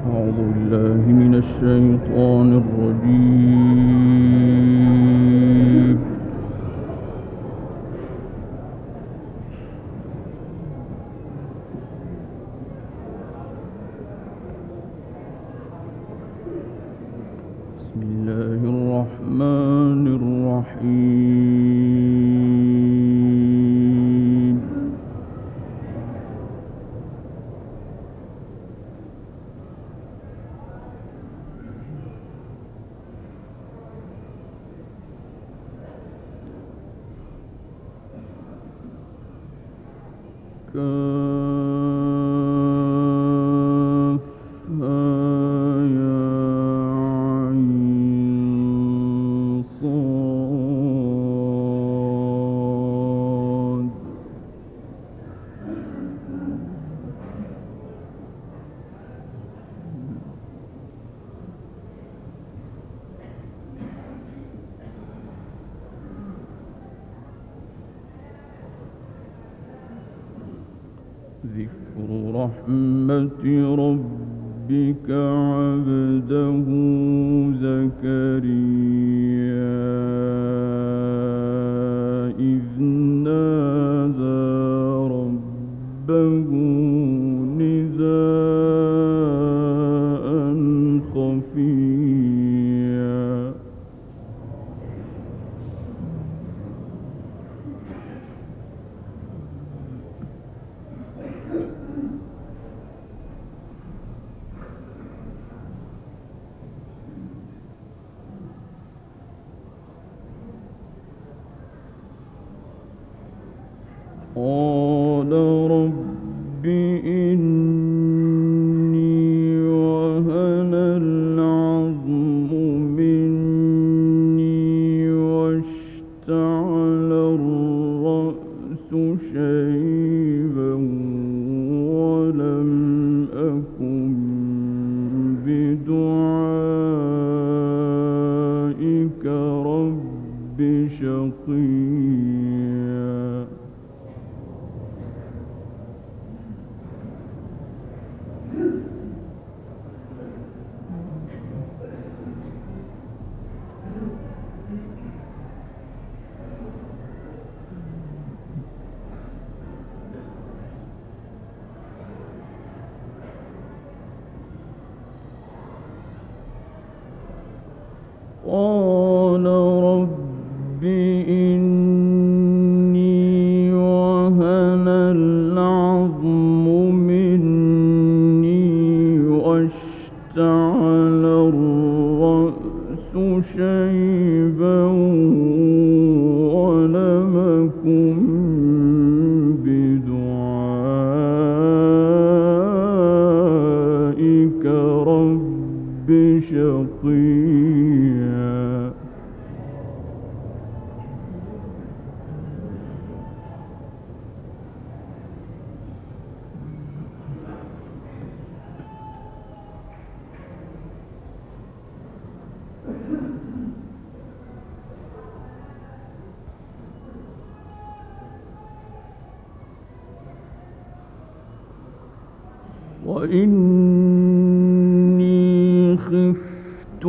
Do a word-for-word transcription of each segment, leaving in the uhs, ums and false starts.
أعوذ بالله من الشيطان الرجيم. بسم الله الرحمن الرحيم. كافها يا عين صاد. ذكر رحمة ربك عبده زكريا إذ نادى ربه نداء خفيا. قال رب إني وهن العظم مني واشتعل الرأس شيبا ولم أكن بدعائك رب شقيا. قال رب إني وهن العظم مني واشتعل الرأس شيبا ولم أكن بدعائك رب شقيا. وإني خفت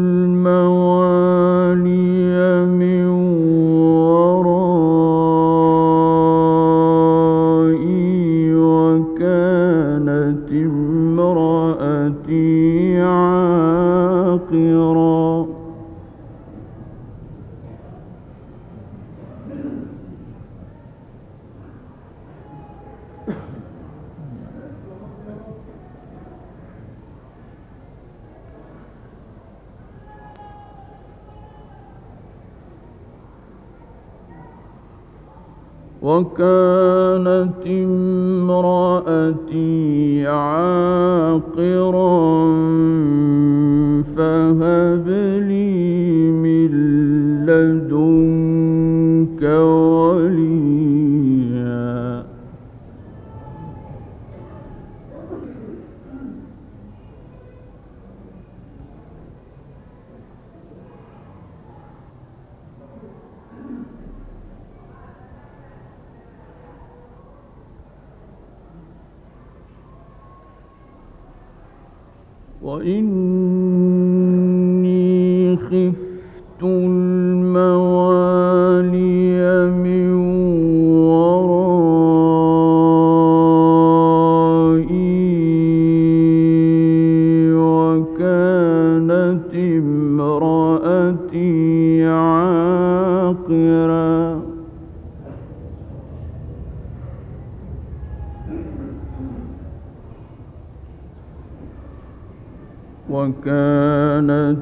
الموالي من ورائي وكانت امرأتي عاقرا. وكانت امرأتي عاقرا فهب لي من لدنك وليا. وإني خفت الموالي من ورائي وكانت امرأتي عاقرا وكانت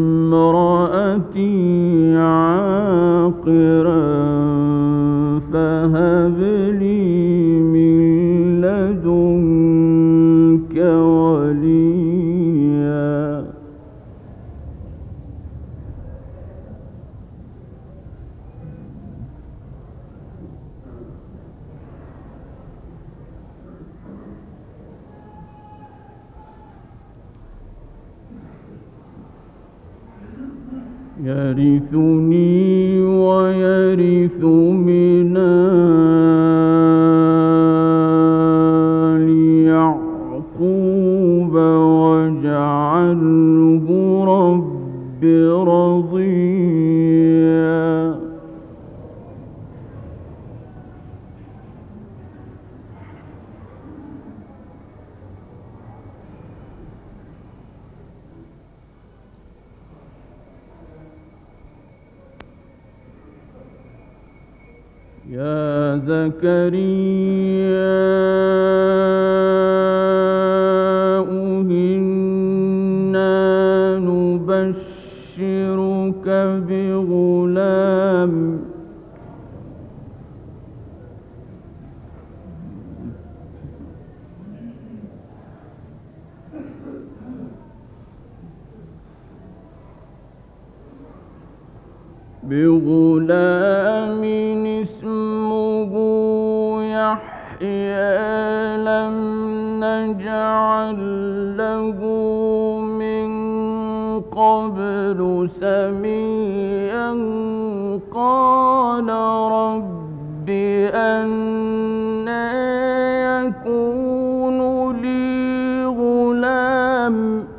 امرأتي عاقرا فهب لي من لدنك وليا يرثني ويرث من آل يعقوب واجعله رب رضيا يا زكريا إنا نبشرك بغلام بغلام اسمه يحيى لم نجعل له من قبل سميا قال رب أنى يكون لي غلام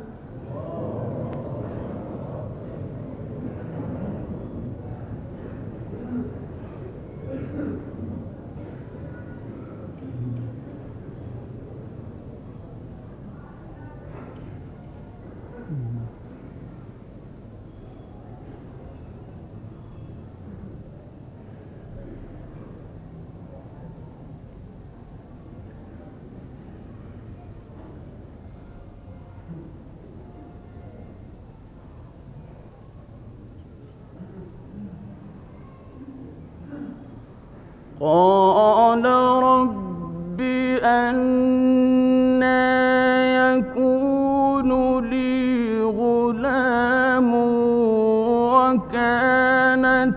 قال رب أنى يكون لي غلام وكانت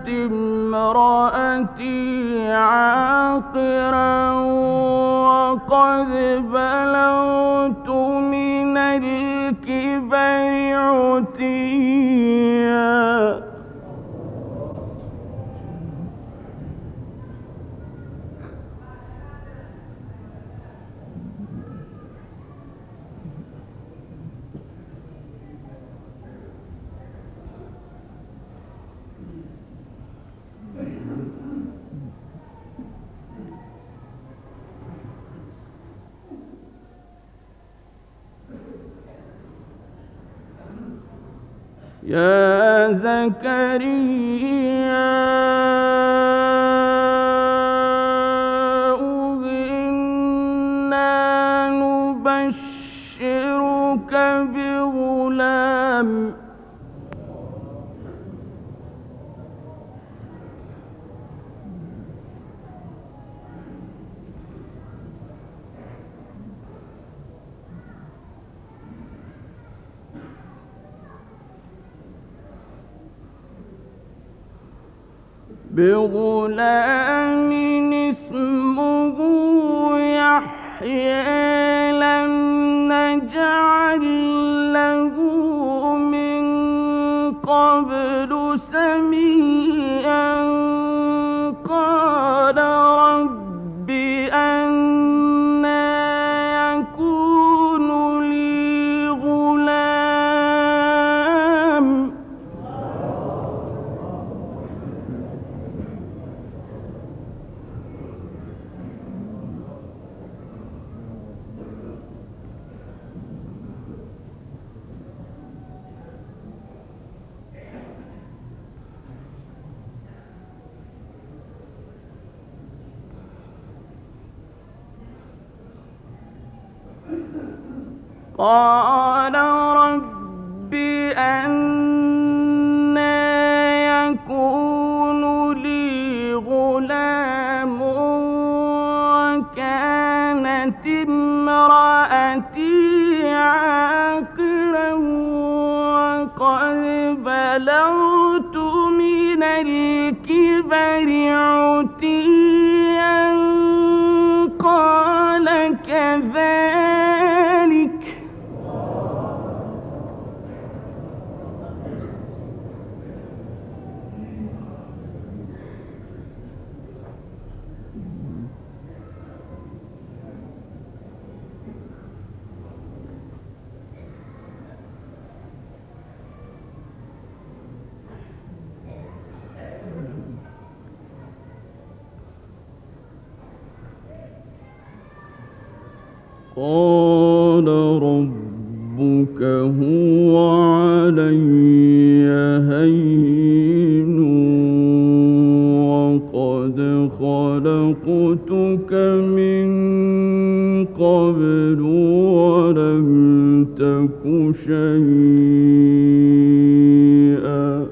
امرأتي عاقرا وقد بلغت من الكبر عتيا يا زكريا إنا نبشرك بغلام بغلام اسمه يحيى لم نجعل له من قبل سميا قال رب أنى يكون لي غلام قال رب أنى يكون لي غلام وكانت امرأتي عاقرا وقد بلغت من الكبر عتيا قال كذلك قال ربك هو علي هين وقد خلقتك من قبل ولم تك شيئا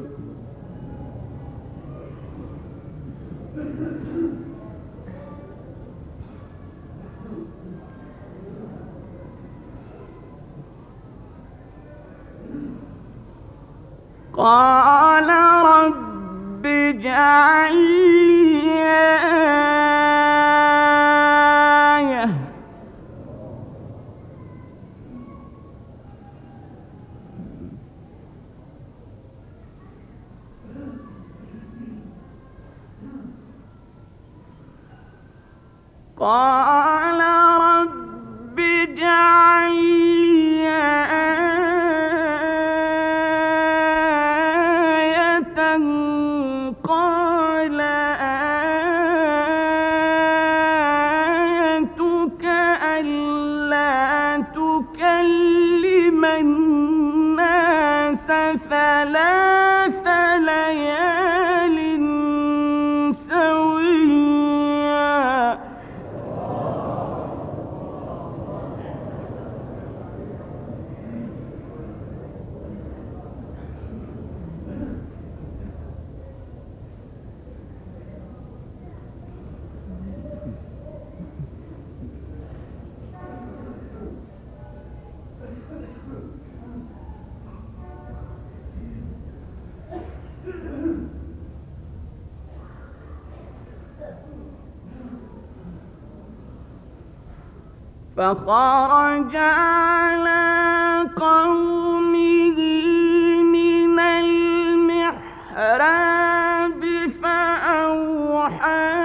قال رب اجعل لي آية قال رب اجعل لي آية قال آيتك ألا تكلم الناس ثلاث ليال سويا فخرج على قومه من المحراب فأوحى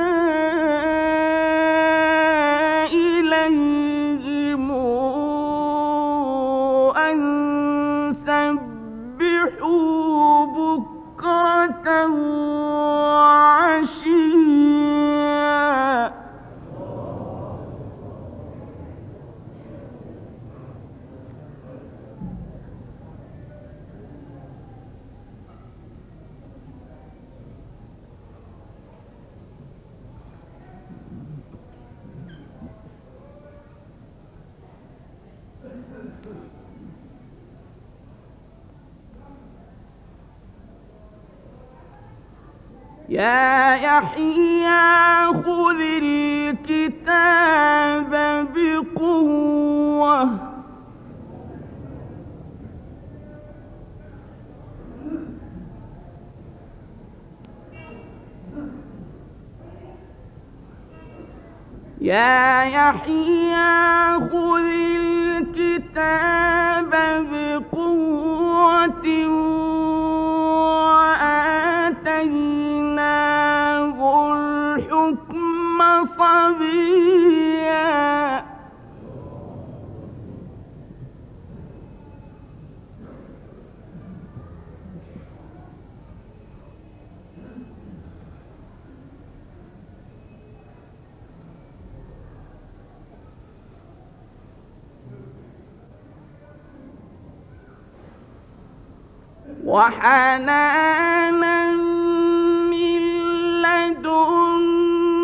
إليهم أن سبحوا بكرة وعشيا يا يحيى خذ الكتاب بقوة يا يحيى خذ الكتاب بقوة وآتيناه الحكم صبيا وحنانا من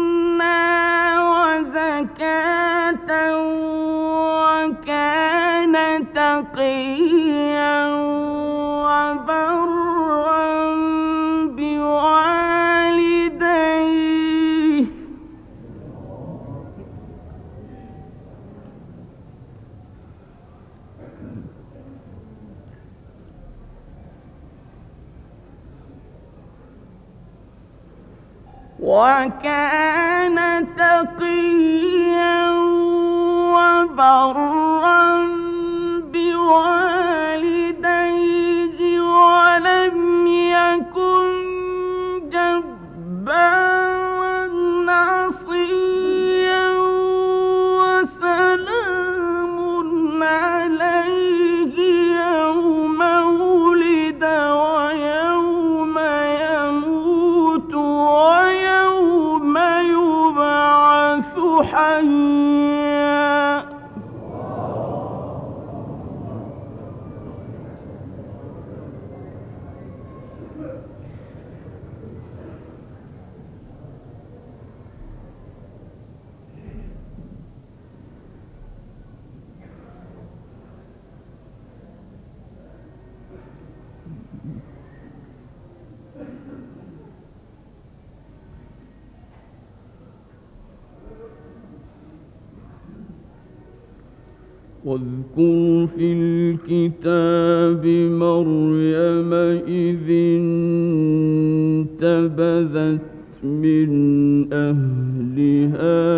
لدنا وزكاة وكان تقيا وبرا بوالديه وكان تقيا وبرا بوالديه ولم يكن جبارا عصيا وسلام عليه يوم ولد ويوم يموت ويوم يبعث حيا. واذكر في الكتاب مريم إذ انتبذت من أهلها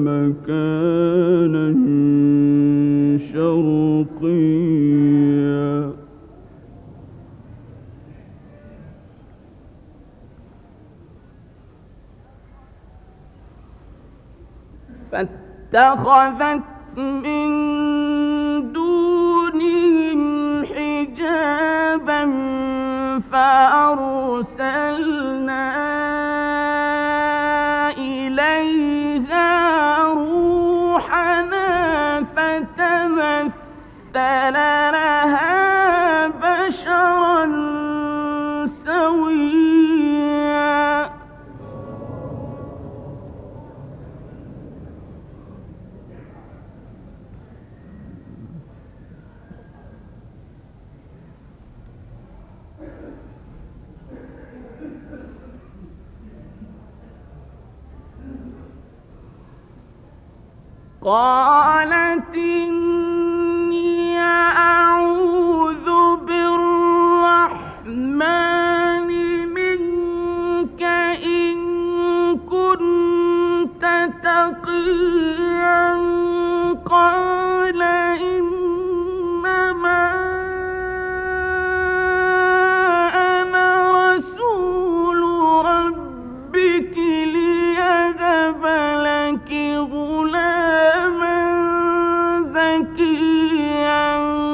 مكانا شرقيا فاتخذت من دونهم حجابا فأرسلنا إليها روحنا فتمثل لها بشرا سويا. قالت إني أعوذ بالرحمن منك إن كنت تقيا. قال إنما أنا رسول ربك ليهب لك غلاما زكيا.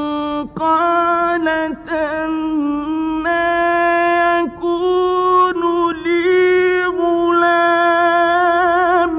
قالت أنى يكون لي غلام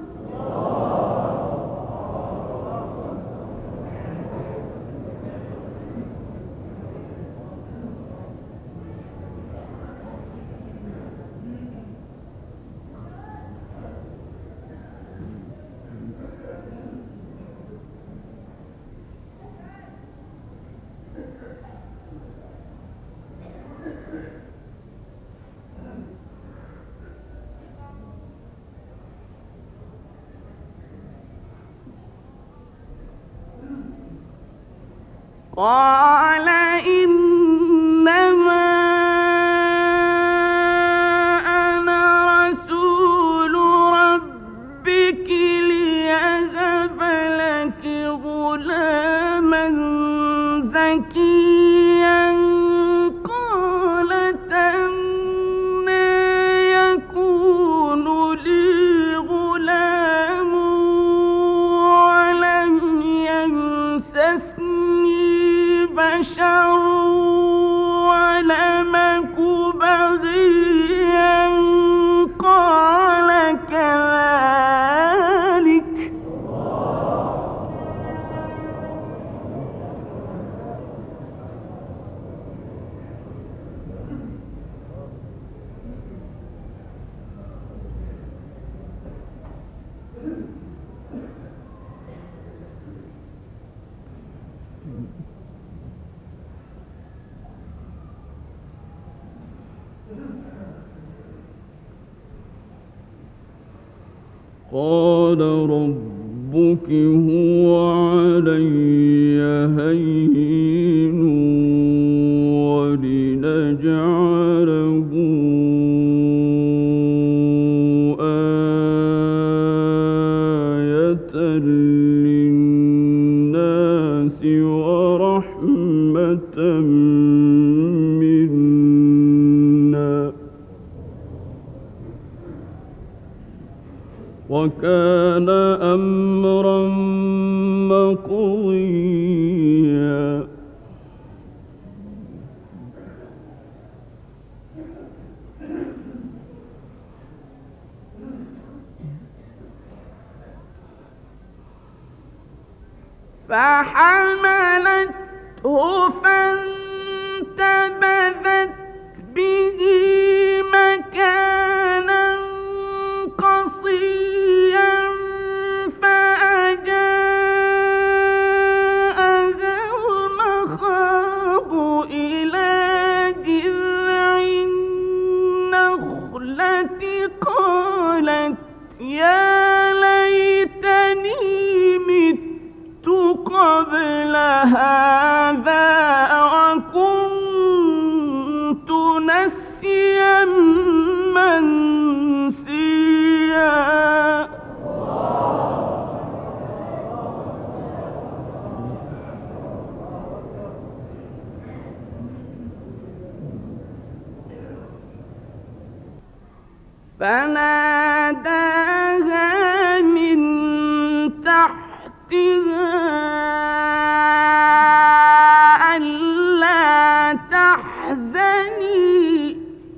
قال إنما أنا رسول ربك ليهب لك غلاما زكيا. قالت أنى يكون لي غلام ولم يمسسني بشر ولم أك بغيا. قال كذلك قال ربك هو علي هين ولنجعله آية للناس ورحمة منا وكان أمرا مقضيا فحملته فانتبذت به مكانا قصيا فأجاءها المخاض إلى جذع النخلة قالت يا ليتني مت قبل هذا وكنت نسيا منسيا فناداها من تحتها ألا تحزني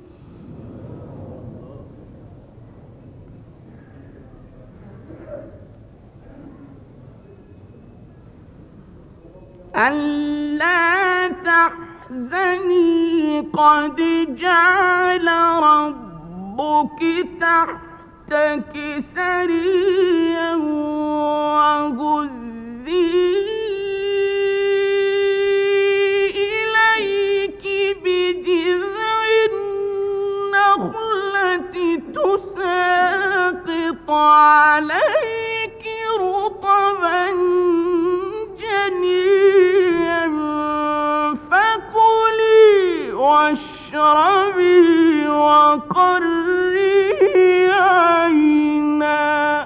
ألا تحزني قد جعل ربك تحتك سريا وهزي إليك بجذع النخلة تساقط عليك رطبا جنيا فكلي واشربي وقري عينا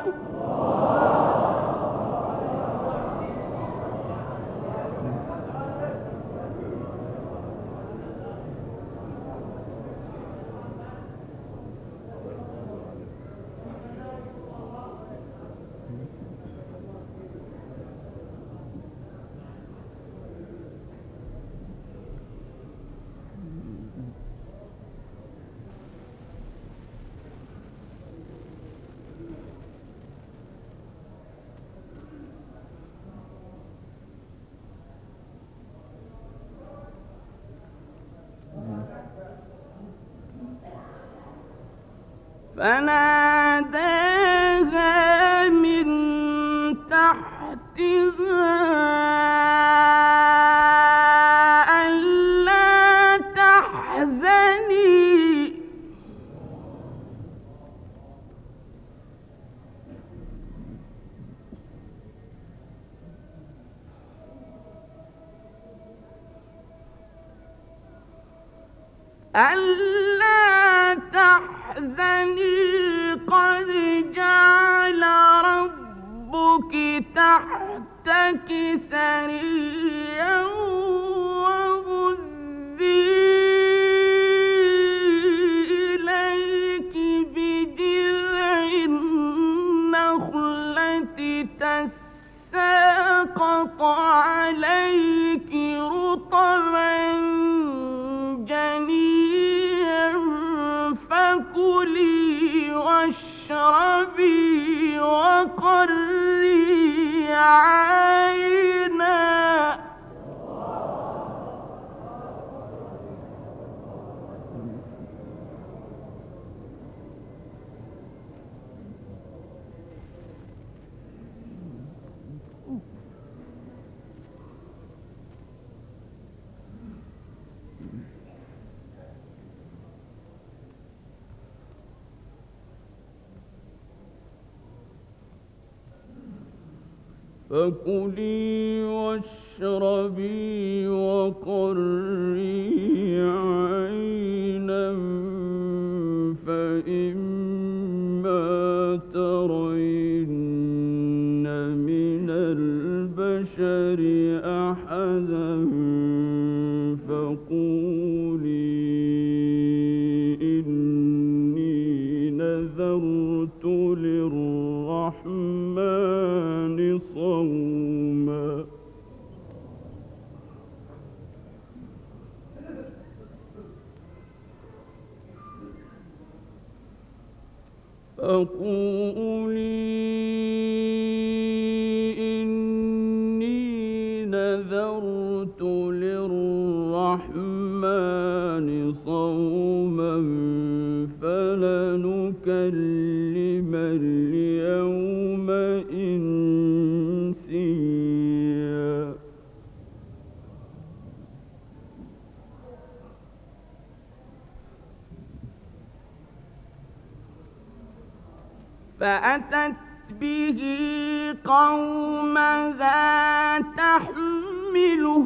فناداها من تحتها ألا تحزني ألا تحزني قد جعل ربك تحتك سريا وهزي إليك بجذع النخلة تساقط عليك رطبا جنيا فكلي واشربي وقري عينا فكلي واشربي وقري عينا فإما ترين من البشر أحدا فقولي إني نذرت للرحمن صوما فقولي إني نذرت للرحمن صوما فلنكلم اليوم إنسيا فأتت به قومها تحمله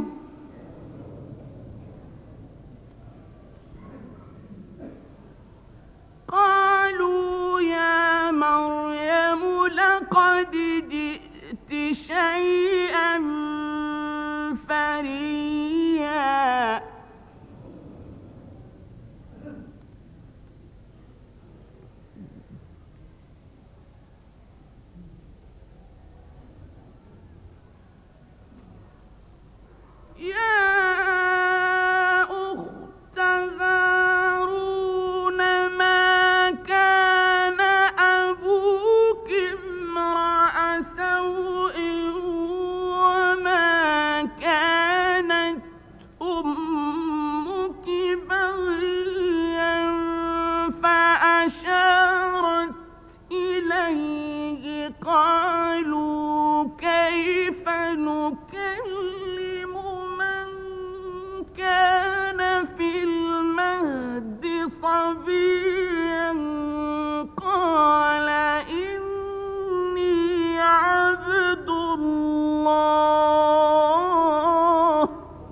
قالوا يا مريم لقد جئت شيئا فريا يا أخت هارون ما كان أبوك امرأ سوء وما كانت أمك بغيا فأشارت إليه قالوا كيف نكلم من كان في المهد صبيا قال إني عبد الله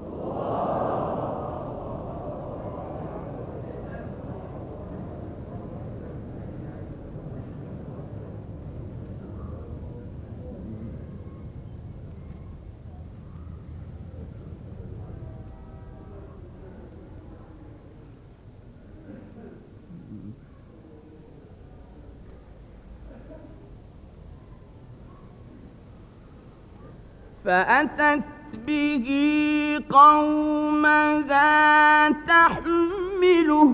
فأتت به قومها تحمله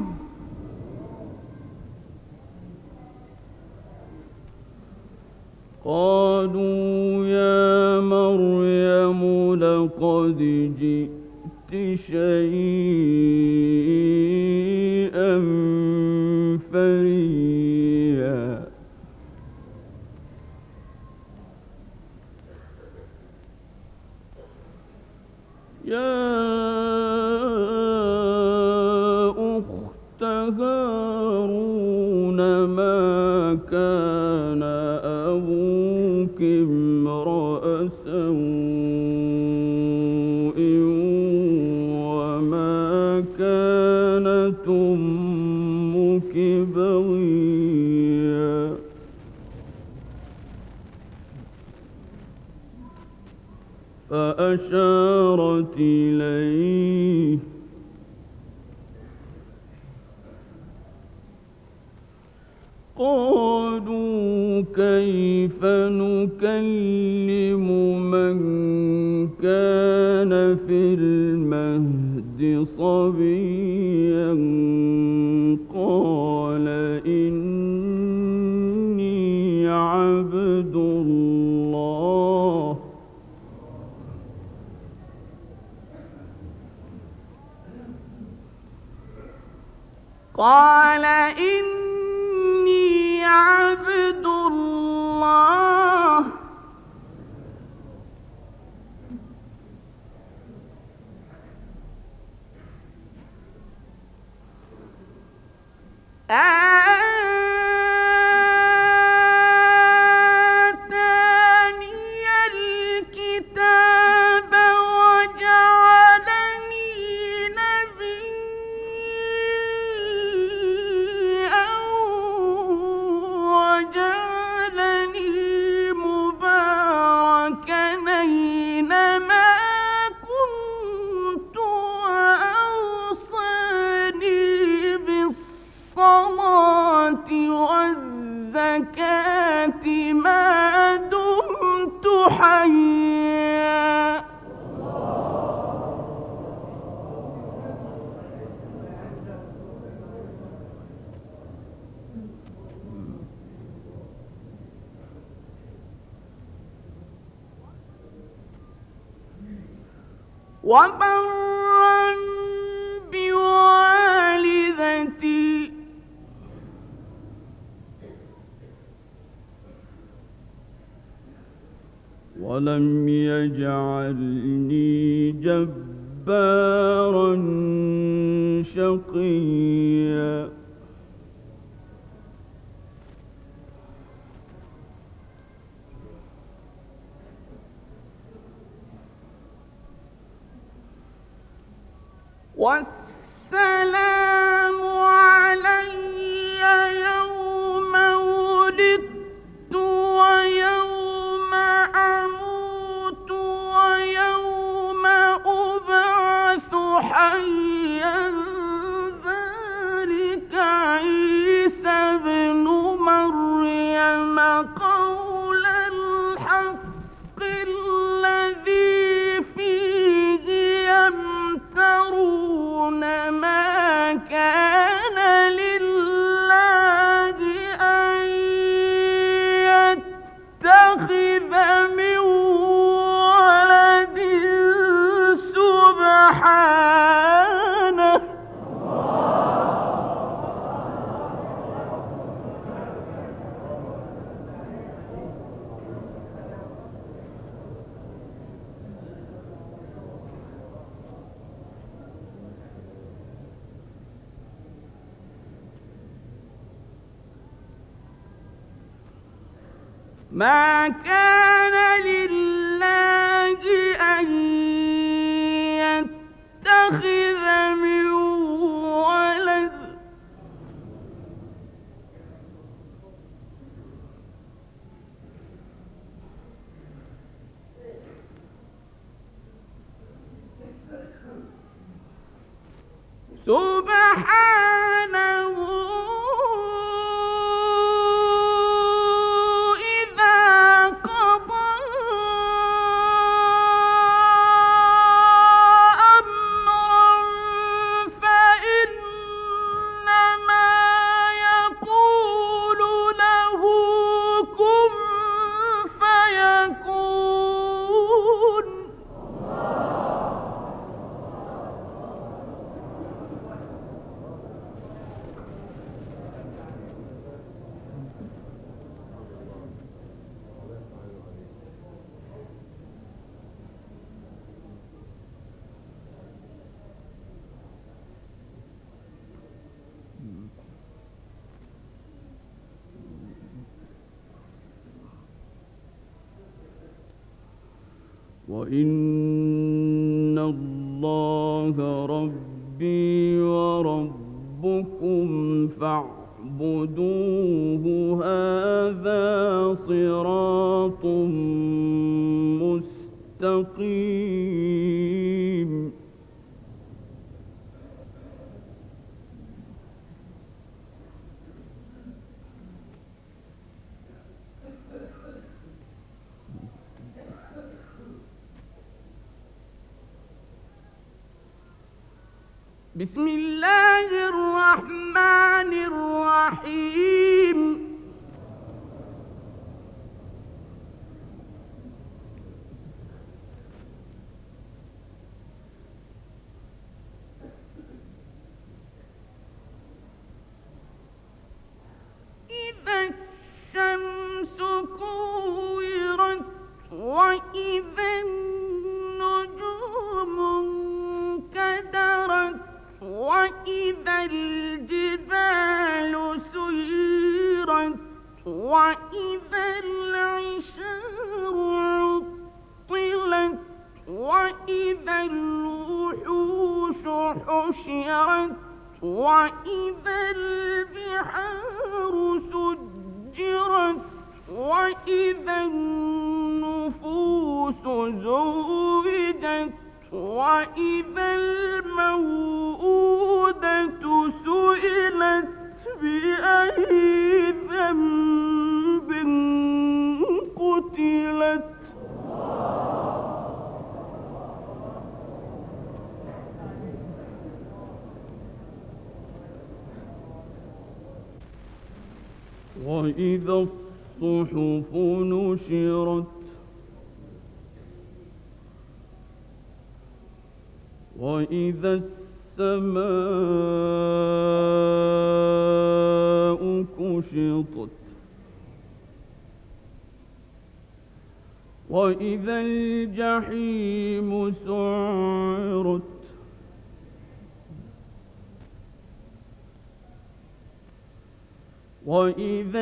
قالوا يا مريم لقد جئت شيئا فريا يا أخت هارون ما كان أبوك امرأ سوء وما كانت أمك بغيا فأشارت إليه قالوا كيف نكلم من كان في المهد صبيا قال إني عبد الله قال إني عبد الله آتاني وبرا بوالدتي ولم يجعلني جبارا شقيا والسلام علي يوم ولدت ويوم أموت ويوم أبعث حيا ذلك عيسى ابن مريم قول الحق الذي فيه يمترون ما كان لله أن يتخذ من ولد سبحانه ما كان لله أن يتخذ من ولد سبحانه وإن الله ربي وربكم فاعبدوه هذا صراط مستقيم بسم الله الرحمن الرحيم إذا الشمس كورت وإذا النجوم انكدرت وإذا الجبال سيرت وإذا العشار عطلت وإذا الوحوش حشرت وإذا البحار سجرت وإذا النفوس زوجت وإذا الموءودة سئلت بأي ذنب قتلت وإذا الصحف نشرت وإذا السماء كشطت وإذا الجحيم سعرت وإذا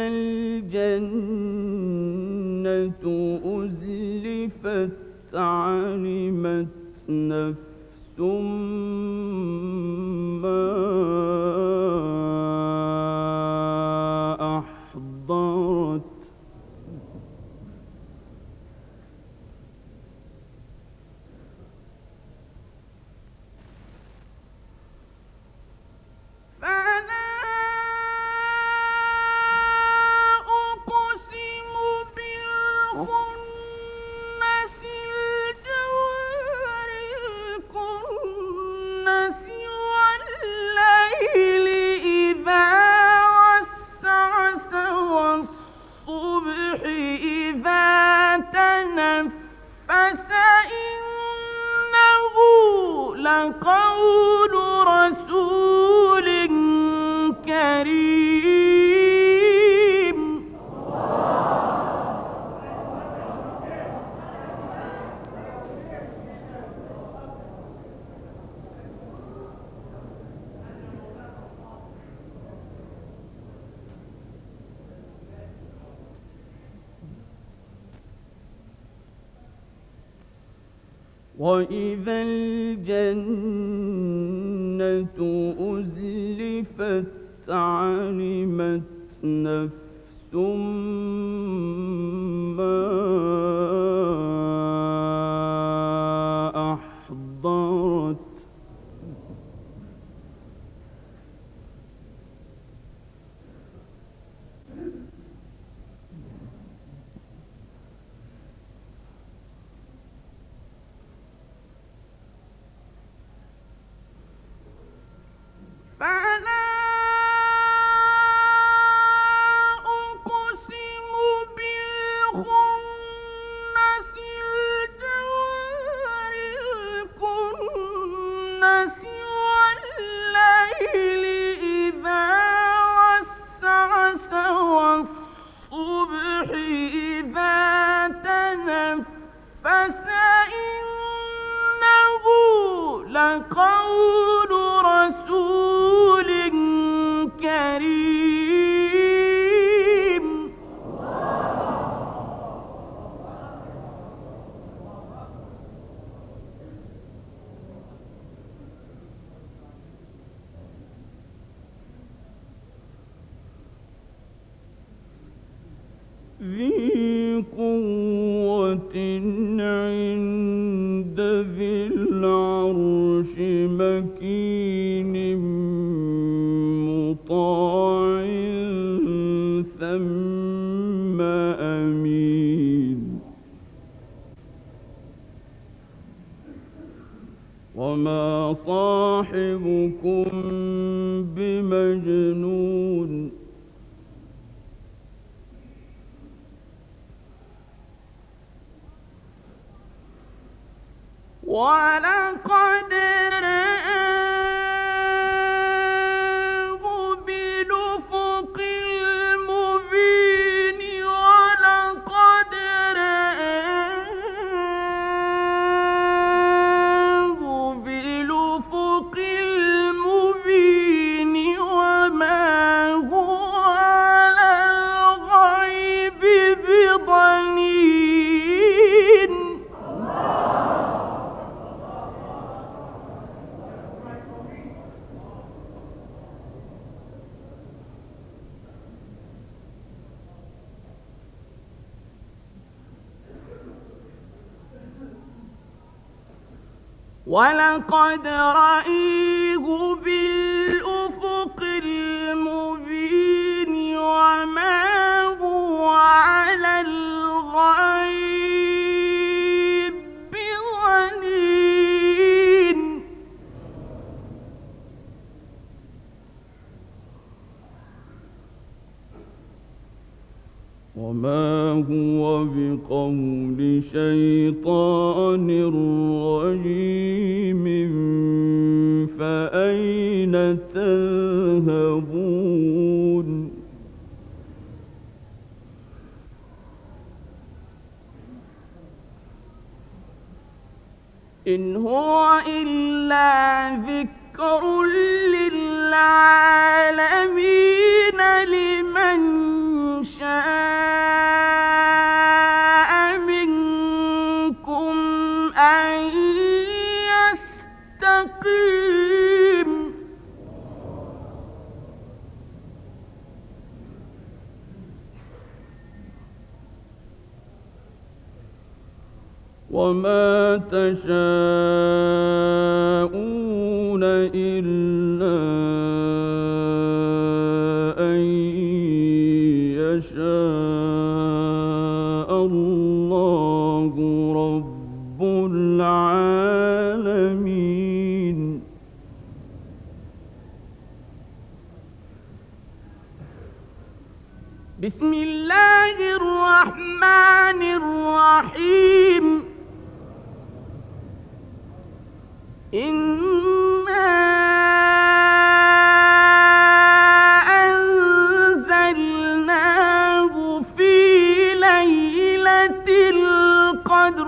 الجنة أزلفت علمت نفس ما أحضرت لقول رسول كريم. وإذا الجنة أزلفت علمت نفس ما أحضرت فلا أقسم بالخنس الجوار الكنس والليل إذا عسعس والصبح إذا تنفس إنه لقول رسول كريم. ذي قوة عند ذي العرش مكين مطاع ثم أمين وما صاحبكم بمجنون ولقد رآه بالأفق المبين ولقد رآه بالأفق المبين وما هو على الغيب بضنين. ولقد رآه بالأفق المبين وما هو على الغيب بضنين. وما هو بقول شيطان رجيم فأين تذهبون إن هو إلا ذكر للعالمين لمن شاء منكم أن يستقيم وما تشاءون إلا أن يشاء الله رب العالمين بسم الله الرحمن الرحيم إنا أنزلناه في ليلة القدر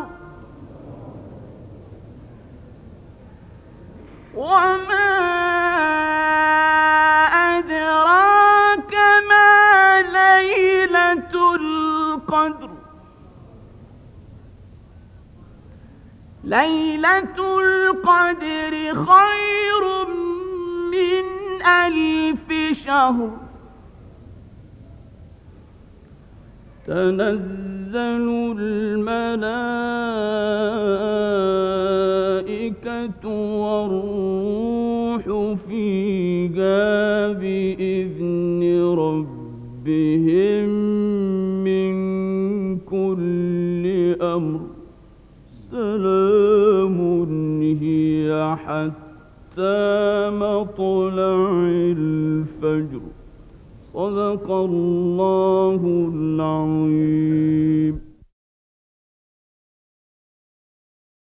وما أدراك ما ليلة القدر ليلة القدر خير من ألف شهر تنزل الملائكة والروح فيها بإذن ربهم من كل أمر سلام هي حتى مطلع الفجر صدق الله العظيم.